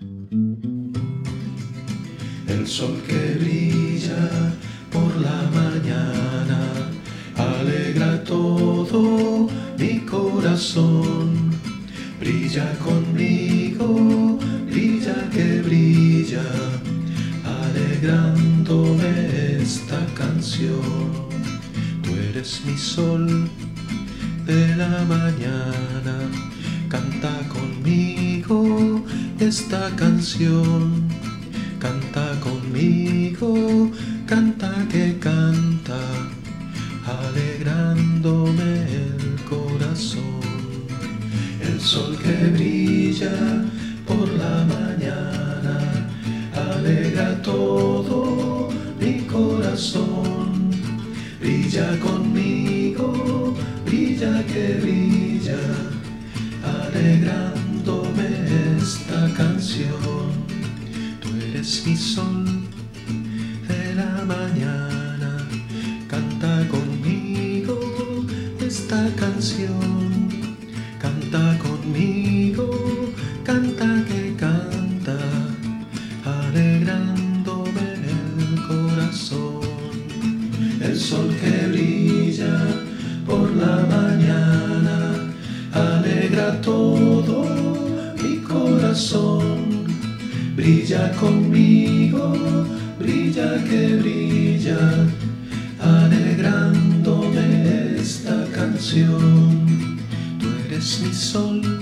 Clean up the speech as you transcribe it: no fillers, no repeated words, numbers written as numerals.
El sol que brilla por la mañana alegra todo mi corazón. Brilla conmigo, brilla que brilla, alegrándome esta canción. Tú eres mi sol de la mañana, canta conmigo esta canción. Canta conmigo, canta que canta, alegrándome el corazón. El sol que brilla por la mañana alegra todo mi corazón. Brilla conmigo, brilla que brilla, alegrándome esta canción. Tú eres mi sol de la mañana, canta conmigo esta canción. Canta conmigo, canta que canta, alegrándome el corazón. El sol que brilla por la mañana alegra todo mi corazón. Brilla conmigo, brilla que brilla, alegrándome esta canción. Tú eres mi sol